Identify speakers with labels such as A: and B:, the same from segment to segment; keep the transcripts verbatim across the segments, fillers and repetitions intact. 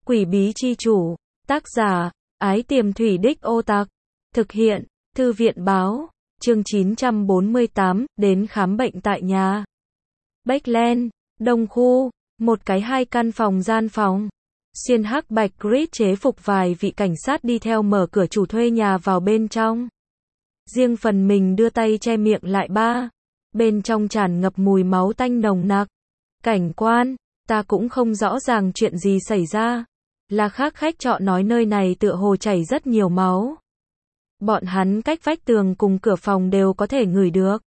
A: Quỷ bí chi chủ, tác giả, Ái Tiềm Thủy Đích Ô Tặc, thực hiện, Thư viện báo, chương chín trăm bốn mươi tám, đến khám bệnh tại nhà. Bách Đông khu, một cái hai căn phòng gian phòng. Xuyên hắc bạch grid chế phục vài vị cảnh sát đi theo mở cửa chủ thuê nhà vào bên trong. Riêng phần mình đưa tay che miệng lại ba. Bên trong tràn ngập mùi máu tanh nồng nặc. Cảnh quan, ta cũng không rõ ràng chuyện gì xảy ra. Là khác khách trọ nói nơi này tựa hồ chảy rất nhiều máu. Bọn hắn cách vách tường cùng cửa phòng đều có thể ngửi được.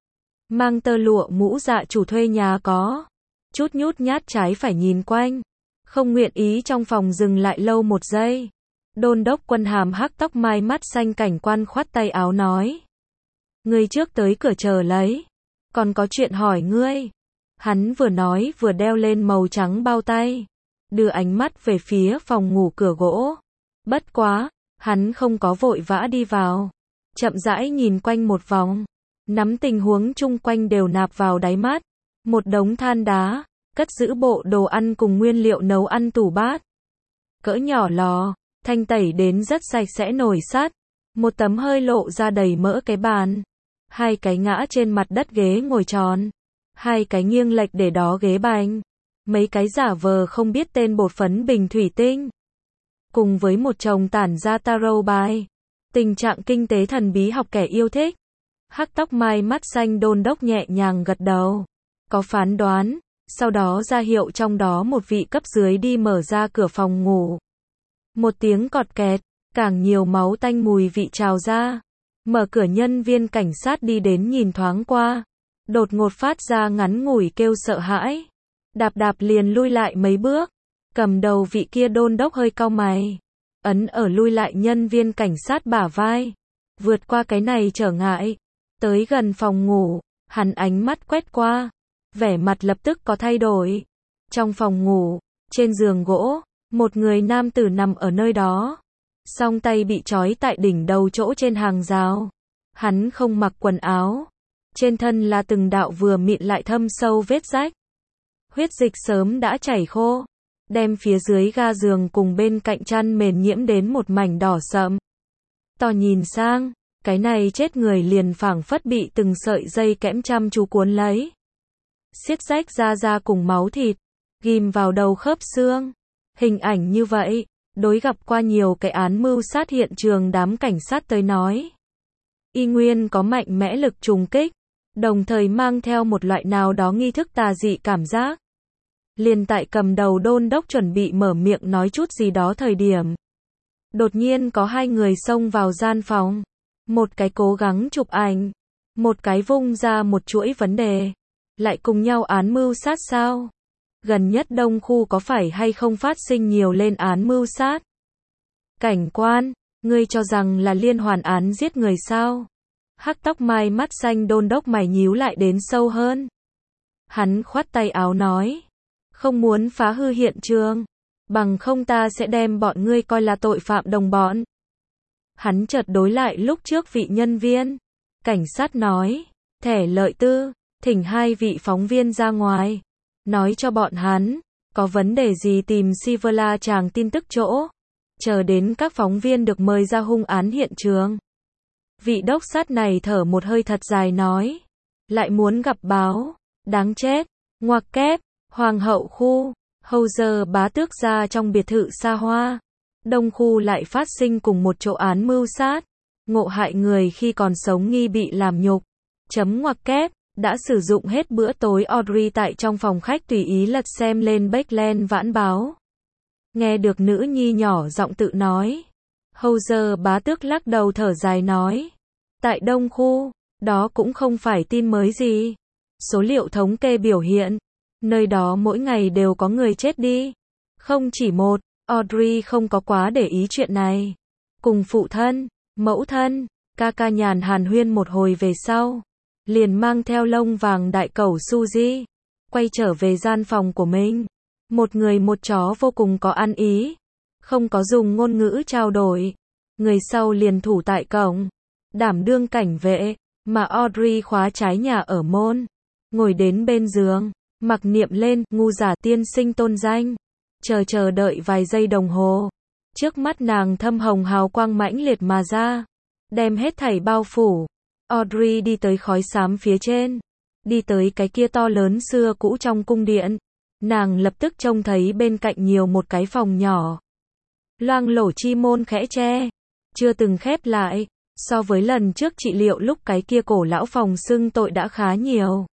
A: Mang tơ lụa mũ dạ chủ thuê nhà có chút nhút nhát trái phải nhìn quanh. Không nguyện ý trong phòng dừng lại lâu một giây. Đôn đốc quân hàm hắc tóc mai mắt xanh cảnh quan khoát tay áo nói. Ngươi trước tới cửa chờ lấy. Còn có chuyện hỏi ngươi. Hắn vừa nói vừa đeo lên màu trắng bao tay. Đưa ánh mắt về phía phòng ngủ cửa gỗ. Bất quá, hắn không có vội vã đi vào. Chậm rãi nhìn quanh một vòng. Nắm tình huống chung quanh đều nạp vào đáy mắt. Một đống than đá. Cất giữ bộ đồ ăn cùng nguyên liệu nấu ăn tủ bát. Cỡ nhỏ lò, thanh tẩy đến rất sạch sẽ nồi sắt. Một tấm hơi lộ ra đầy mỡ cái bàn. Hai cái ngã trên mặt đất ghế ngồi tròn. Hai cái nghiêng lệch để đó ghế bành. Mấy cái giả vờ không biết tên bột phấn bình thủy tinh. Cùng với một chồng tản ra tarot bài. Tình trạng kinh tế thần bí học kẻ yêu thích. Hắc tóc mai mắt xanh đôn đốc nhẹ nhàng gật đầu. Có phán đoán. Sau đó ra hiệu trong đó một vị cấp dưới đi mở ra cửa phòng ngủ. Một tiếng cọt kẹt, càng nhiều máu tanh mùi vị trào ra. Mở cửa nhân viên cảnh sát đi đến nhìn thoáng qua. Đột ngột phát ra ngắn ngủi kêu sợ hãi. Đạp đạp liền lui lại mấy bước. Cầm đầu vị kia đôn đốc hơi cau mày. Ấn ở lui lại nhân viên cảnh sát bả vai. Vượt qua cái này trở ngại. Tới gần phòng ngủ, hắn ánh mắt quét qua. Vẻ mặt lập tức có thay đổi. Trong phòng ngủ, trên giường gỗ, một người nam tử nằm ở nơi đó. Song tay bị trói tại đỉnh đầu chỗ trên hàng rào. Hắn không mặc quần áo. Trên thân là từng đạo vừa mịn lại thâm sâu vết rách. Huyết dịch sớm đã chảy khô. Đem phía dưới ga giường cùng bên cạnh chăn mền nhiễm đến một mảnh đỏ sậm. To nhìn sang, cái này chết người liền phảng phất bị từng sợi dây kẽm chăm chú cuốn lấy. Xiết rách da da cùng máu thịt, ghim vào đầu khớp xương. Hình ảnh như vậy, đối gặp qua nhiều cái án mưu sát hiện trường đám cảnh sát tới nói. Y nguyên có mạnh mẽ lực trùng kích, đồng thời mang theo một loại nào đó nghi thức tà dị cảm giác. Liền tại cầm đầu đôn đốc chuẩn bị mở miệng nói chút gì đó thời điểm. Đột nhiên có hai người xông vào gian phòng. Một cái cố gắng chụp ảnh, một cái vung ra một chuỗi vấn đề. Lại cùng nhau án mưu sát sao? Gần nhất Đông khu có phải hay không phát sinh nhiều lên án mưu sát? Cảnh quan, ngươi cho rằng là liên hoàn án giết người sao? Hắc tóc mai mắt xanh đôn đốc mày nhíu lại đến sâu hơn. Hắn khoát tay áo nói. Không muốn phá hư hiện trường. Bằng không ta sẽ đem bọn ngươi coi là tội phạm đồng bọn. Hắn chợt đối lại lúc trước vị nhân viên. Cảnh sát nói. Thẻ lợi tư. Thỉnh hai vị phóng viên ra ngoài. Nói cho bọn hắn. Có vấn đề gì tìm Sivala chàng tin tức chỗ. Chờ đến các phóng viên được mời ra hung án hiện trường. Vị đốc sát này thở một hơi thật dài nói. Lại muốn gặp báo. Đáng chết. Ngoặc kép. Hoàng hậu khu. Hầu giờ bá tước ra trong biệt thự xa hoa. Đông khu lại phát sinh cùng một chỗ án mưu sát. Ngộ hại người khi còn sống nghi bị làm nhục. Chấm ngoặc kép. Đã sử dụng hết bữa tối Audrey tại trong phòng khách tùy ý lật xem lên Bách vãn báo. Nghe được nữ nhi nhỏ giọng tự nói. Hầu giờ bá tước lắc đầu thở dài nói. Tại Đông khu, đó cũng không phải tin mới gì. Số liệu thống kê biểu hiện. Nơi đó mỗi ngày đều có người chết đi. Không chỉ một, Audrey không có quá để ý chuyện này. Cùng phụ thân, mẫu thân, ca ca nhàn hàn huyên một hồi về sau. Liền mang theo lông vàng đại cẩu Suzy. Quay trở về gian phòng của mình. Một người một chó vô cùng có ăn ý. Không có dùng ngôn ngữ trao đổi. Người sau liền thủ tại cổng. Đảm đương cảnh vệ. Mà Audrey khóa trái nhà ở môn. Ngồi đến bên giường. Mặc niệm lên, ngu giả tiên sinh tôn danh. Chờ chờ đợi vài giây đồng hồ. Trước mắt nàng thâm hồng hào quang mãnh liệt mà ra, đem hết thảy bao phủ. Audrey đi tới khói xám phía trên, đi tới cái kia to lớn xưa cũ trong cung điện. Nàng lập tức trông thấy bên cạnh nhiều một cái phòng nhỏ. Loang lổ chi môn khẽ che, chưa từng khép lại. So với lần trước trị liệu lúc cái kia cổ lão phòng xưng tội đã khá nhiều.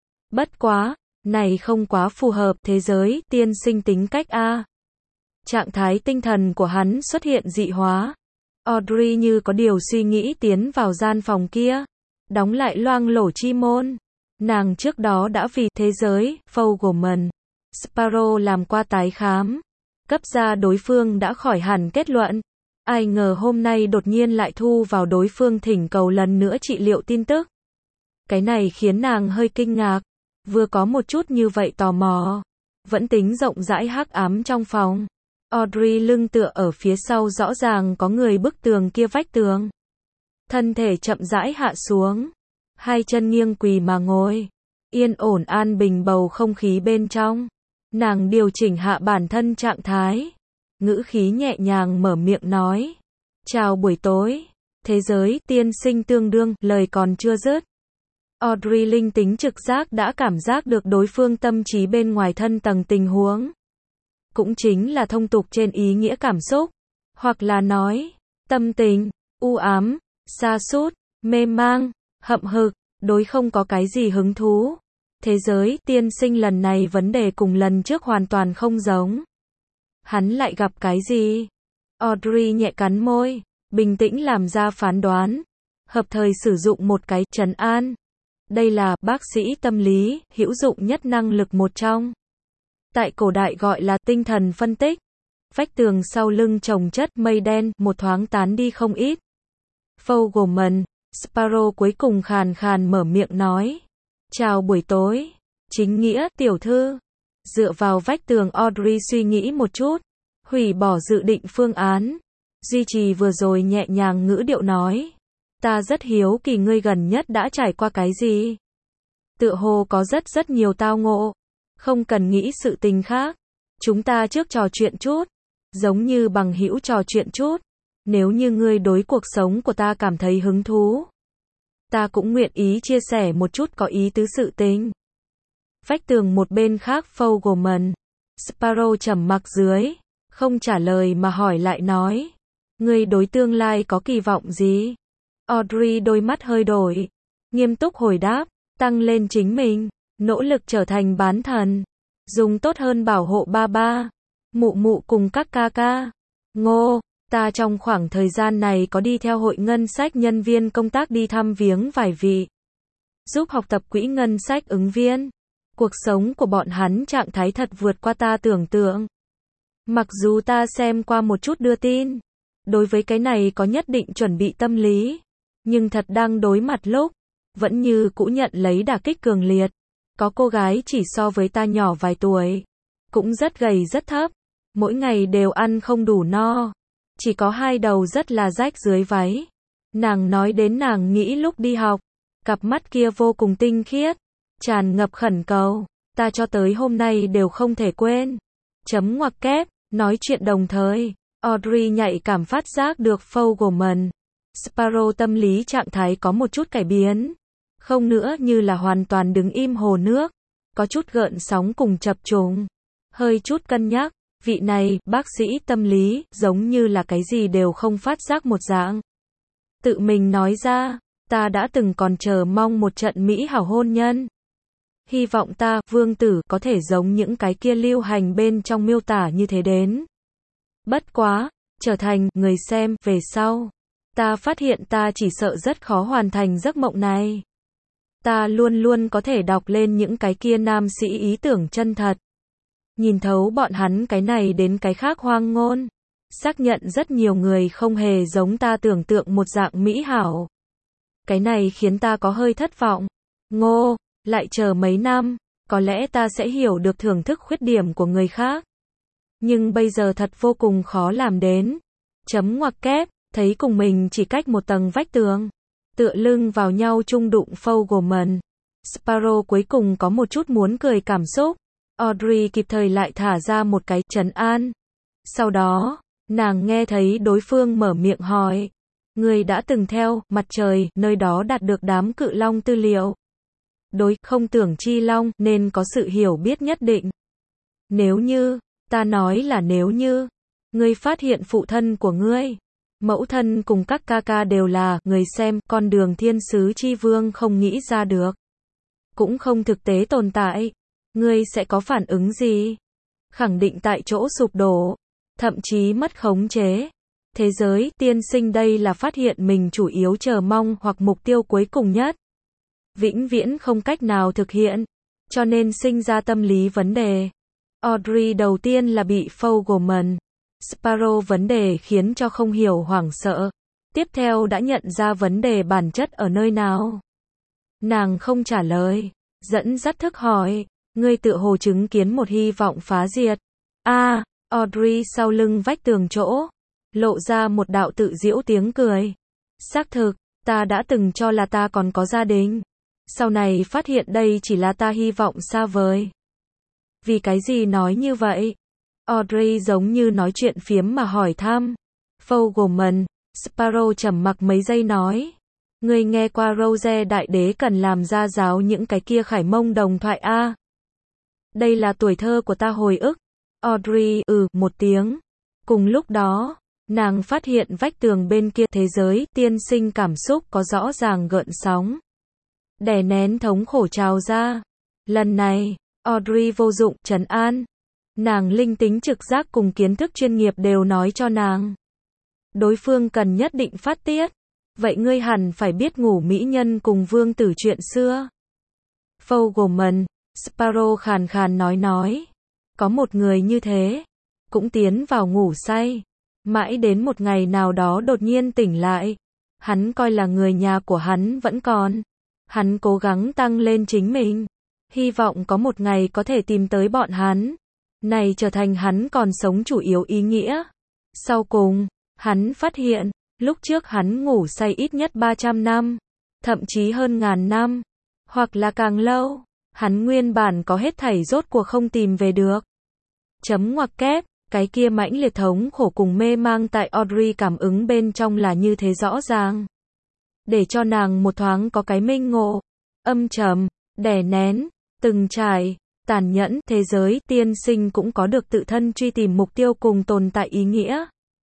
A: Bất quá, này không quá phù hợp thế giới tiên sinh tính cách a. Trạng thái tinh thần của hắn xuất hiện dị hóa. Audrey như có điều suy nghĩ tiến vào gian phòng kia, đóng lại loang lổ chi môn. Nàng trước đó đã vì thế giới Fogelman Sparrow làm qua tái khám, cấp ra đối phương đã khỏi hẳn kết luận. Ai ngờ hôm nay đột nhiên lại thu vào đối phương thỉnh cầu lần nữa trị liệu tin tức. Cái này khiến nàng hơi kinh ngạc, vừa có một chút như vậy tò mò, vẫn tính rộng rãi hắc ám trong phòng. Audrey lưng tựa ở phía sau, rõ ràng có người bức tường kia vách tường. Thân thể chậm rãi hạ xuống, hai chân nghiêng quỳ mà ngồi, yên ổn an bình bầu không khí bên trong. Nàng điều chỉnh hạ bản thân trạng thái, ngữ khí nhẹ nhàng mở miệng nói, chào buổi tối, thế giới tiên sinh tương đương, lời còn chưa dứt. Audrey linh tính trực giác đã cảm giác được đối phương tâm trí bên ngoài thân tầng tình huống. Cũng chính là thông tục trên ý nghĩa cảm xúc, hoặc là nói, tâm tình, u ám, sa sút, mê mang, hậm hực, đối không có cái gì hứng thú. Thế giới tiên sinh lần này vấn đề cùng lần trước hoàn toàn không giống. Hắn lại gặp cái gì? Audrey nhẹ cắn môi, bình tĩnh làm ra phán đoán, hợp thời sử dụng một cái trấn an. Đây là bác sĩ tâm lý hữu dụng nhất năng lực một trong. Tại cổ đại gọi là tinh thần phân tích. Vách tường sau lưng chồng chất mây đen, một thoáng tán đi không ít. Fogelman Sparrow cuối cùng khàn khàn mở miệng nói, chào buổi tối, chính nghĩa tiểu thư. Dựa vào vách tường, Audrey suy nghĩ một chút, hủy bỏ dự định phương án, duy trì vừa rồi nhẹ nhàng ngữ điệu nói, ta rất hiếu kỳ ngươi gần nhất đã trải qua cái gì. Tựa hồ có rất rất nhiều tao ngộ, không cần nghĩ sự tình khác, chúng ta trước trò chuyện chút, giống như bằng hữu trò chuyện chút. Nếu như ngươi đối cuộc sống của ta cảm thấy hứng thú, ta cũng nguyện ý chia sẻ một chút có ý tứ sự tình. Vách tường một bên khác, Fogelman Sparrow trầm mặc dưới, không trả lời mà hỏi lại nói, ngươi đối tương lai có kỳ vọng gì? Audrey đôi mắt hơi đổi, nghiêm túc hồi đáp, tăng lên chính mình, nỗ lực trở thành bán thần, dùng tốt hơn bảo hộ ba ba, mụ mụ cùng các ca ca. Ngô, ta trong khoảng thời gian này có đi theo hội ngân sách nhân viên công tác đi thăm viếng vài vị, giúp học tập quỹ ngân sách ứng viên. Cuộc sống của bọn hắn trạng thái thật vượt qua ta tưởng tượng. Mặc dù ta xem qua một chút đưa tin, đối với cái này có nhất định chuẩn bị tâm lý, nhưng thật đang đối mặt lúc, vẫn như cũ nhận lấy đả kích cường liệt. Có cô gái chỉ so với ta nhỏ vài tuổi, cũng rất gầy rất thấp, mỗi ngày đều ăn không đủ no, chỉ có hai đầu rất là rách dưới váy. Nàng nói đến nàng nghĩ lúc đi học, cặp mắt kia vô cùng tinh khiết, tràn ngập khẩn cầu, ta cho tới hôm nay đều không thể quên. Chấm ngoặc kép, nói chuyện đồng thời, Audrey nhạy cảm phát giác được Fogelman Sparrow tâm lý trạng thái có một chút cải biến, không nữa như là hoàn toàn đứng im hồ nước, có chút gợn sóng cùng chập trùng, hơi chút cân nhắc. Vị này, bác sĩ tâm lý, giống như là cái gì đều không phát giác một dạng. Tự mình nói ra, ta đã từng còn chờ mong một trận mỹ hảo hôn nhân. Hy vọng ta, vương tử, có thể giống những cái kia lưu hành bên trong miêu tả như thế đến. Bất quá, trở thành người xem về sau, ta phát hiện ta chỉ sợ rất khó hoàn thành giấc mộng này. Ta luôn luôn có thể đọc lên những cái kia nam sĩ ý tưởng chân thật, nhìn thấu bọn hắn cái này đến cái khác hoang ngôn, xác nhận rất nhiều người không hề giống ta tưởng tượng một dạng mỹ hảo. Cái này khiến ta có hơi thất vọng. Ngô, lại chờ mấy năm, có lẽ ta sẽ hiểu được thưởng thức khuyết điểm của người khác. Nhưng bây giờ thật vô cùng khó làm đến. Chấm ngoặc kép, thấy cùng mình chỉ cách một tầng vách tường, tựa lưng vào nhau chung đụng Fogelman Sparrow cuối cùng có một chút muốn cười cảm xúc. Audrey kịp thời lại thả ra một cái trấn an. Sau đó, nàng nghe thấy đối phương mở miệng hỏi. Người đã từng theo mặt trời, nơi đó đạt được đám cự long tư liệu. Đối không tưởng chi long nên có sự hiểu biết nhất định. Nếu như, ta nói là nếu như, ngươi phát hiện phụ thân của ngươi, mẫu thân cùng các ca ca đều là người xem con đường thiên sứ chi vương không nghĩ ra được, cũng không thực tế tồn tại, ngươi sẽ có phản ứng gì? Khẳng định tại chỗ sụp đổ, thậm chí mất khống chế. Thế giới tiên sinh đây là phát hiện mình chủ yếu chờ mong hoặc mục tiêu cuối cùng nhất, vĩnh viễn không cách nào thực hiện, cho nên sinh ra tâm lý vấn đề. Audrey đầu tiên là bị Fogelman, Sparrow vấn đề khiến cho không hiểu hoảng sợ. Tiếp theo đã nhận ra vấn đề bản chất ở nơi nào. Nàng không trả lời, dẫn dắt thức hỏi, ngươi tựa hồ chứng kiến một hy vọng phá diệt. A, à, Audrey sau lưng vách tường chỗ, lộ ra một đạo tự giễu tiếng cười. Xác thực, ta đã từng cho là ta còn có gia đình. Sau này phát hiện đây chỉ là ta hy vọng xa vời. Vì cái gì nói như vậy? Audrey giống như nói chuyện phiếm mà hỏi thăm. Fogelman, Sparrow trầm mặc mấy giây nói. Ngươi nghe qua Rose đại đế cần làm ra giáo những cái kia khải mông đồng thoại a? À? Đây là tuổi thơ của ta hồi ức. Audrey ừ một tiếng. Cùng lúc đó, nàng phát hiện vách tường bên kia thế giới tiên sinh cảm xúc có rõ ràng gợn sóng. Đè nén thống khổ trào ra. Lần này, Audrey vô dụng trấn an. Nàng linh tính trực giác cùng kiến thức chuyên nghiệp đều nói cho nàng. Đối phương cần nhất định phát tiết. Vậy ngươi hẳn phải biết ngủ mỹ nhân cùng vương tử chuyện xưa. Fogelman, Sparrow khàn khàn nói nói. Có một người như thế, cũng tiến vào ngủ say. Mãi đến một ngày nào đó đột nhiên tỉnh lại. Hắn coi là người nhà của hắn vẫn còn. Hắn cố gắng tăng lên chính mình. Hy vọng có một ngày có thể tìm tới bọn hắn. Này trở thành hắn còn sống chủ yếu ý nghĩa. Sau cùng, hắn phát hiện, lúc trước hắn ngủ say ít nhất ba trăm năm, thậm chí hơn ngàn năm, hoặc là càng lâu. Hắn nguyên bản có hết thảy rốt cuộc không tìm về được. Chấm ngoặc kép, cái kia mãnh liệt thống khổ cùng mê mang tại Audrey cảm ứng bên trong là như thế rõ ràng. Để cho nàng một thoáng có cái minh ngộ, âm trầm, đè nén, từng trải, tàn nhẫn, thế giới tiên sinh cũng có được tự thân truy tìm mục tiêu cùng tồn tại ý nghĩa.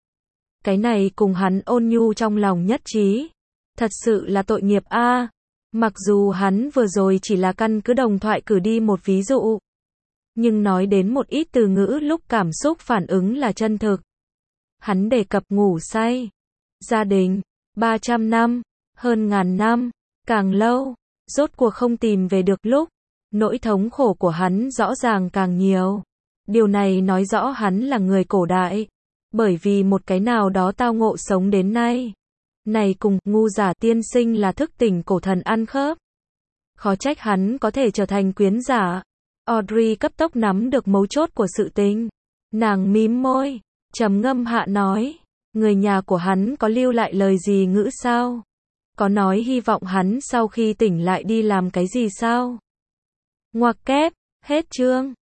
A: Cái này cùng hắn ôn nhu trong lòng nhất trí. Thật sự là tội nghiệp a. À. Mặc dù hắn vừa rồi chỉ là căn cứ đồng thoại cử đi một ví dụ, nhưng nói đến một ít từ ngữ lúc cảm xúc phản ứng là chân thực. Hắn đề cập ngủ say, gia đình, ba trăm năm, hơn ngàn năm, càng lâu, rốt cuộc không tìm về được lúc, nỗi thống khổ của hắn rõ ràng càng nhiều. Điều này nói rõ hắn là người cổ đại, bởi vì một cái nào đó tao ngộ sống đến nay. Này cùng ngu giả tiên sinh là thức tỉnh cổ thần ăn khớp. Khó trách hắn có thể trở thành quyến giả. Audrey cấp tốc nắm được mấu chốt của sự tình. Nàng mím môi, trầm ngâm hạ nói, người nhà của hắn có lưu lại lời gì ngữ sao? Có nói hy vọng hắn sau khi tỉnh lại đi làm cái gì sao? Ngoặc kép, hết chương.